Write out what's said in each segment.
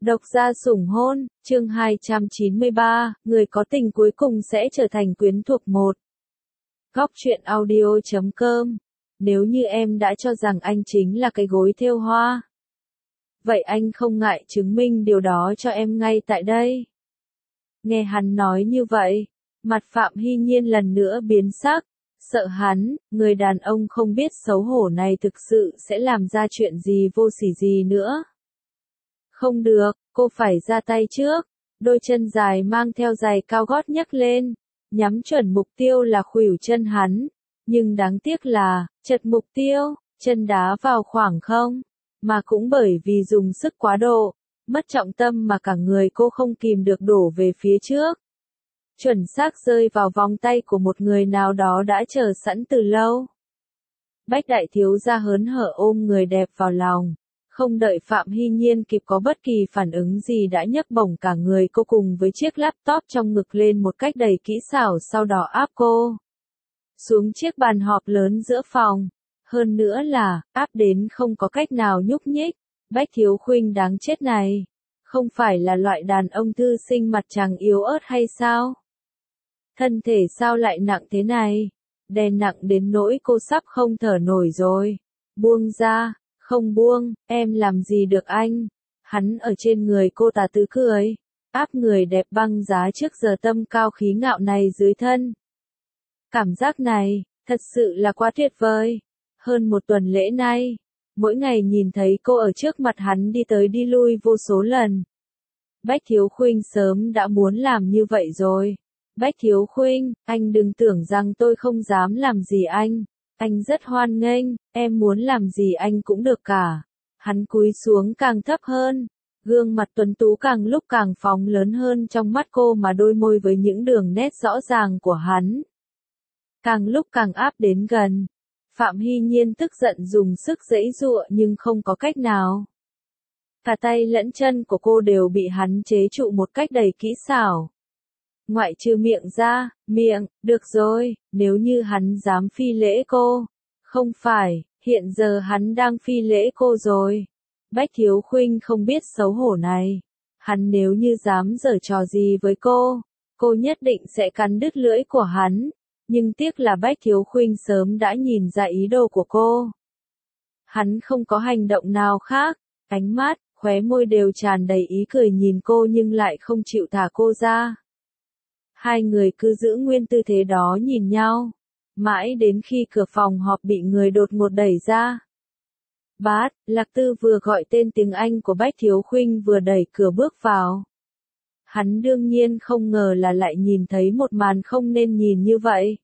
Độc gia sủng hôn, chương 293, người có tình cuối cùng sẽ trở thành quyến thuộc một. Góc truyện audio.com. Nếu như em đã cho rằng anh chính là cái gối thêu hoa, vậy anh không ngại chứng minh điều đó cho em ngay tại đây. Nghe hắn nói như vậy, mặt Phạm Hy Nhiên lần nữa biến sắc, sợ hắn, người đàn ông không biết xấu hổ này thực sự sẽ làm ra chuyện gì vô sỉ gì nữa. Không được, cô phải ra tay trước. Đôi chân dài mang theo giày cao gót nhấc lên, nhắm chuẩn mục tiêu là khuỷu chân hắn. Nhưng đáng tiếc là, chật mục tiêu, chân đá vào khoảng không. Mà cũng bởi vì dùng sức quá độ, mất trọng tâm mà cả người cô không kìm được đổ về phía trước. Chuẩn xác rơi vào vòng tay của một người nào đó đã chờ sẵn từ lâu. Bách đại thiếu gia hớn hở ôm người đẹp vào lòng. Không đợi Phạm Hy Nhiên kịp có bất kỳ phản ứng gì đã nhấc bổng cả người cô cùng với chiếc laptop trong ngực lên một cách đầy kỹ xảo, sau đó áp cô xuống chiếc bàn họp lớn giữa phòng. Hơn nữa là, áp đến không có cách nào nhúc nhích. Bách Thiếu Khuynh đáng chết này, không phải là loại đàn ông thư sinh mặt trắng yếu ớt hay sao? Thân thể sao lại nặng thế này? Đè nặng đến nỗi cô sắp không thở nổi rồi. Buông ra. Không buông, em làm gì được anh. Hắn ở trên người cô tà tứ cười, áp người đẹp băng giá trước giờ tâm cao khí ngạo này dưới thân. Cảm giác này, thật sự là quá tuyệt vời. Hơn một tuần lễ nay, mỗi ngày nhìn thấy cô ở trước mặt hắn đi tới đi lui vô số lần. Bách Thiếu Khuynh sớm đã muốn làm như vậy rồi. Bách Thiếu Khuynh, anh đừng tưởng rằng tôi không dám làm gì anh. Anh rất hoan nghênh, em muốn làm gì anh cũng được cả. Hắn cúi xuống càng thấp hơn, gương mặt tuấn tú càng lúc càng phóng lớn hơn trong mắt cô, mà đôi môi với những đường nét rõ ràng của hắn càng lúc càng áp đến gần. Phạm Hy Nhiên tức giận dùng sức giãy giụa nhưng không có cách nào. Cả tay lẫn chân của cô đều bị hắn chế trụ một cách đầy kỹ xảo. Ngoại trừ miệng ra, được rồi, nếu như hắn dám phi lễ cô. Không phải, hiện giờ hắn đang phi lễ cô rồi. Bách Thiếu Khuynh không biết xấu hổ này. Hắn nếu như dám giở trò gì với cô nhất định sẽ cắn đứt lưỡi của hắn. Nhưng tiếc là Bách Thiếu Khuynh sớm đã nhìn ra ý đồ của cô. Hắn không có hành động nào khác, ánh mắt, khóe môi đều tràn đầy ý cười nhìn cô nhưng lại không chịu thả cô ra. Hai người cứ giữ nguyên tư thế đó nhìn nhau, mãi đến khi cửa phòng họp bị người đột ngột đẩy ra. Bát, Lạc Tư vừa gọi tên tiếng Anh của Bách Thiếu Khuynh vừa đẩy cửa bước vào. Hắn đương nhiên không ngờ là lại nhìn thấy một màn không nên nhìn như vậy.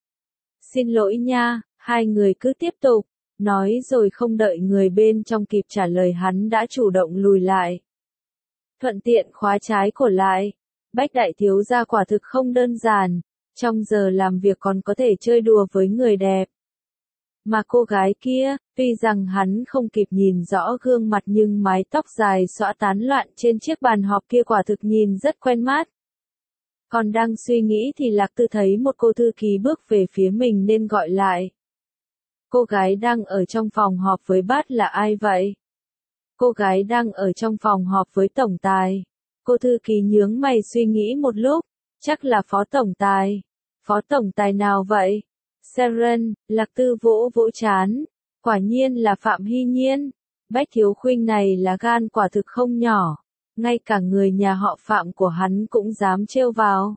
Xin lỗi nha, hai người cứ tiếp tục, nói rồi không đợi người bên trong kịp trả lời hắn đã chủ động lùi lại. Thuận tiện khóa trái cổ lại. Bách đại thiếu gia quả thực không đơn giản, trong giờ làm việc còn có thể chơi đùa với người đẹp. Mà cô gái kia, tuy rằng hắn không kịp nhìn rõ gương mặt nhưng mái tóc dài xõa tán loạn trên chiếc bàn họp kia quả thực nhìn rất quen mắt. Còn đang suy nghĩ thì Lạc Tư thấy một cô thư ký bước về phía mình nên gọi lại. Cô gái đang ở trong phòng họp với Bát là ai vậy? Cô gái đang ở trong phòng họp với tổng tài. Cô thư ký nhướng mày suy nghĩ một lúc, chắc là phó tổng tài. Phó tổng tài nào vậy? Seren, Lạc Tư vỗ vỗ trán. Quả nhiên là Phạm Hy Nhiên. Bách Thiếu Khuynh này là gan quả thực không nhỏ. Ngay cả người nhà họ Phạm của hắn cũng dám trêu vào.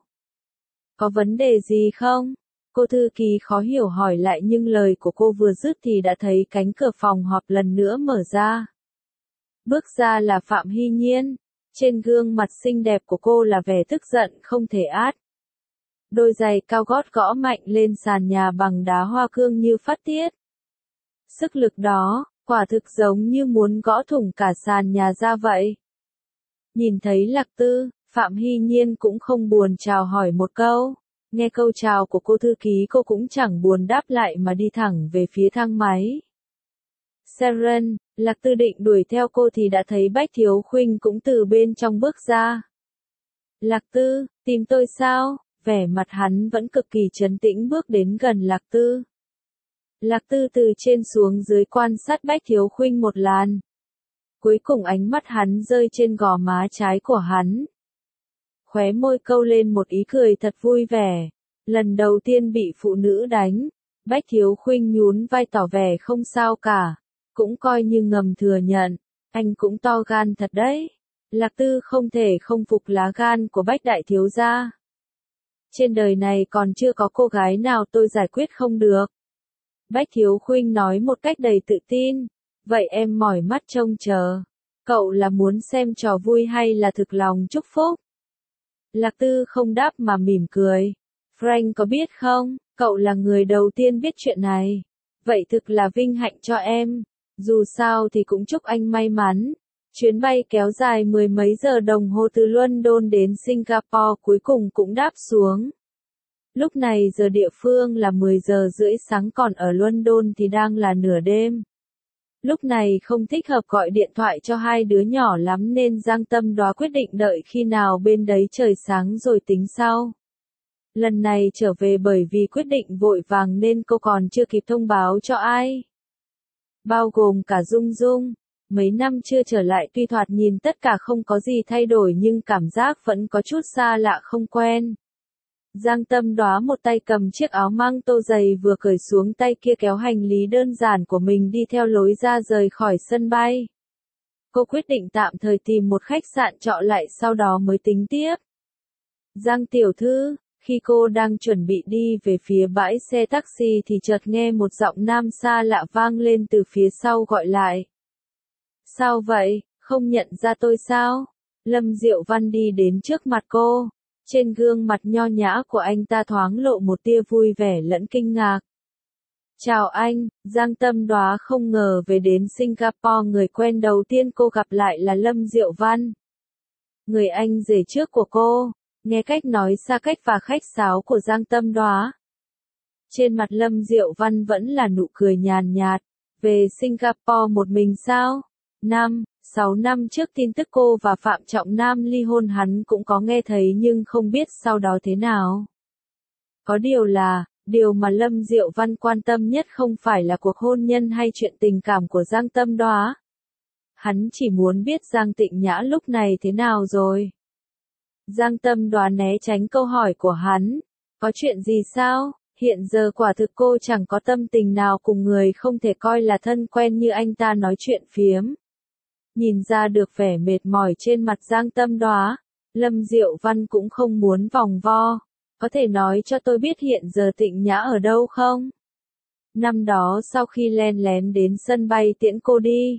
Có vấn đề gì không? Cô thư ký khó hiểu hỏi lại nhưng lời của cô vừa dứt thì đã thấy cánh cửa phòng họp lần nữa mở ra. Bước ra là Phạm Hy Nhiên. Trên gương mặt xinh đẹp của cô là vẻ tức giận không thể át. Đôi giày cao gót gõ mạnh lên sàn nhà bằng đá hoa cương như phát tiết. Sức lực đó, quả thực giống như muốn gõ thủng cả sàn nhà ra vậy. Nhìn thấy Lạc Tư, Phạm Hy Nhiên cũng không buồn chào hỏi một câu. Nghe câu chào của cô thư ký cô cũng chẳng buồn đáp lại mà đi thẳng về phía thang máy. Seren, Lạc Tư định đuổi theo cô thì đã thấy Bách Thiếu Khuynh cũng từ bên trong bước ra. Lạc Tư, tìm tôi sao? Vẻ mặt hắn vẫn cực kỳ trấn tĩnh bước đến gần Lạc Tư. Lạc Tư từ trên xuống dưới quan sát Bách Thiếu Khuynh một làn. Cuối cùng ánh mắt hắn rơi trên gò má trái của hắn. Khóe môi câu lên một ý cười thật vui vẻ. Lần đầu tiên bị phụ nữ đánh, Bách Thiếu Khuynh nhún vai tỏ vẻ không sao cả, cũng coi như ngầm thừa nhận, anh cũng to gan thật đấy. Lạc Tư không thể không phục lá gan của Bách đại thiếu gia. Trên đời này còn chưa có cô gái nào tôi giải quyết không được. Bách Thiếu Khuynh nói một cách đầy tự tin, vậy em mỏi mắt trông chờ. Cậu là muốn xem trò vui hay là thực lòng chúc phúc? Lạc Tư không đáp mà mỉm cười. Frank có biết không, cậu là người đầu tiên biết chuyện này. Vậy thực là vinh hạnh cho em. Dù sao thì cũng chúc anh may mắn. Chuyến bay kéo dài mười mấy giờ đồng hồ từ London đến Singapore cuối cùng cũng đáp xuống. Lúc này giờ địa phương là 10 giờ rưỡi sáng, còn ở London thì đang là nửa đêm. Lúc này không thích hợp gọi điện thoại cho hai đứa nhỏ lắm nên Giang Tâm Đóa quyết định đợi khi nào bên đấy trời sáng rồi tính sau. Lần này trở về bởi vì quyết định vội vàng nên cô còn chưa kịp thông báo cho ai. Bao gồm cả Dung Dung. Mấy năm chưa trở lại tuy thoạt nhìn tất cả không có gì thay đổi nhưng cảm giác vẫn có chút xa lạ không quen. Giang Tâm Đóa một tay cầm chiếc áo măng tô dày vừa cởi xuống, tay kia kéo hành lý đơn giản của mình đi theo lối ra rời khỏi sân bay. Cô quyết định tạm thời tìm một khách sạn trọ lại sau đó mới tính tiếp. Giang tiểu thư, khi cô đang chuẩn bị đi về phía bãi xe taxi thì chợt nghe một giọng nam xa lạ vang lên từ phía sau gọi lại. Sao vậy, không nhận ra tôi sao? Lâm Diệu Văn đi đến trước mặt cô. Trên gương mặt nho nhã của anh ta thoáng lộ một tia vui vẻ lẫn kinh ngạc. Chào anh, Giang Tâm Đóa không ngờ về đến Singapore người quen đầu tiên cô gặp lại là Lâm Diệu Văn. Người anh rể trước của cô, nghe cách nói xa cách và khách sáo của Giang Tâm Đóa. Trên mặt Lâm Diệu Văn vẫn là nụ cười nhàn nhạt, về Singapore một mình sao? 6 năm trước tin tức cô và Phạm Trọng Nam ly hôn hắn cũng có nghe thấy nhưng không biết sau đó thế nào. Có điều mà Lâm Diệu Văn quan tâm nhất không phải là cuộc hôn nhân hay chuyện tình cảm của Giang Tâm Đóa. Hắn chỉ muốn biết Giang Tịnh Nhã lúc này thế nào rồi. Giang Tâm Đóa né tránh câu hỏi của hắn. Có chuyện gì sao? Hiện giờ quả thực cô chẳng có tâm tình nào cùng người không thể coi là thân quen như anh ta nói chuyện phiếm. Nhìn ra được vẻ mệt mỏi trên mặt Giang Tâm Đóa, Lâm Diệu Văn cũng không muốn vòng vo. Có thể nói cho tôi biết hiện giờ Tịnh Nhã ở đâu không? Năm đó sau khi len lén đến sân bay tiễn cô đi,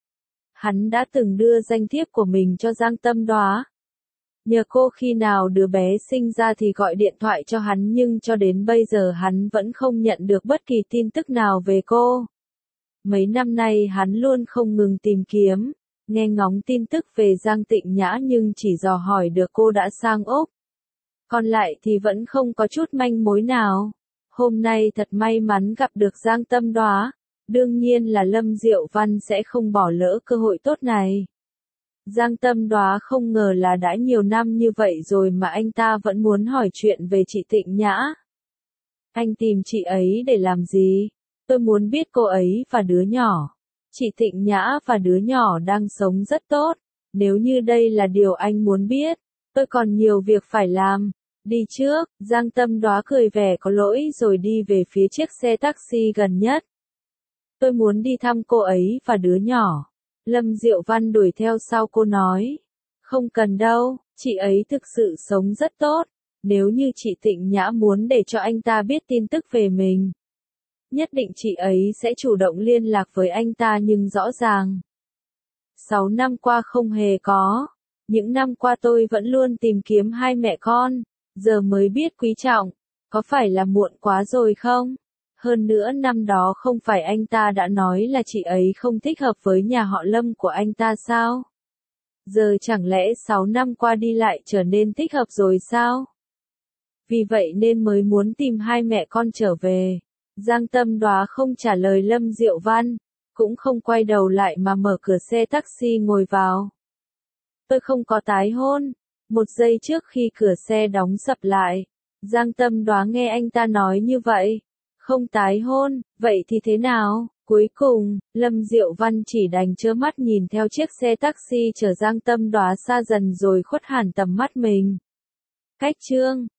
hắn đã từng đưa danh thiếp của mình cho Giang Tâm Đóa. Nhờ cô khi nào đứa bé sinh ra thì gọi điện thoại cho hắn nhưng cho đến bây giờ hắn vẫn không nhận được bất kỳ tin tức nào về cô. Mấy năm nay hắn luôn không ngừng tìm kiếm, nghe ngóng tin tức về Giang Tịnh Nhã nhưng chỉ dò hỏi được cô đã sang Úc. Còn lại thì vẫn không có chút manh mối nào. Hôm nay thật may mắn gặp được Giang Tâm Đóa, đương nhiên là Lâm Diệu Văn sẽ không bỏ lỡ cơ hội tốt này. Giang Tâm Đóa không ngờ là đã nhiều năm như vậy rồi mà anh ta vẫn muốn hỏi chuyện về chị Tịnh Nhã. Anh tìm chị ấy để làm gì? Tôi muốn biết cô ấy và đứa nhỏ. Chị Tịnh Nhã và đứa nhỏ đang sống rất tốt. Nếu như đây là điều anh muốn biết, tôi còn nhiều việc phải làm. Đi trước, Giang Tâm Đóa cười vẻ có lỗi rồi đi về phía chiếc xe taxi gần nhất. Tôi muốn đi thăm cô ấy và đứa nhỏ. Lâm Diệu Văn đuổi theo sau cô nói. Không cần đâu, chị ấy thực sự sống rất tốt. Nếu như chị Tịnh Nhã muốn để cho anh ta biết tin tức về mình, nhất định chị ấy sẽ chủ động liên lạc với anh ta nhưng rõ ràng 6 năm qua không hề có. Những năm qua tôi vẫn luôn tìm kiếm hai mẹ con, giờ mới biết quý trọng. Có phải là muộn quá rồi không? Hơn nữa năm đó không phải anh ta đã nói là chị ấy không thích hợp với nhà họ Lâm của anh ta sao? Giờ chẳng lẽ 6 năm qua đi lại trở nên thích hợp rồi sao? Vì vậy nên mới muốn tìm hai mẹ con trở về. Giang Tâm Đóa không trả lời Lâm Diệu Văn, cũng không quay đầu lại mà mở cửa xe taxi ngồi vào. Tôi không có tái hôn. Một giây trước khi cửa xe đóng sập lại, Giang Tâm Đóa nghe anh ta nói như vậy. Không tái hôn, vậy thì thế nào? Cuối cùng, Lâm Diệu Văn chỉ đành trơ mắt nhìn theo chiếc xe taxi chở Giang Tâm Đóa xa dần rồi khuất hẳn tầm mắt mình. Cách chương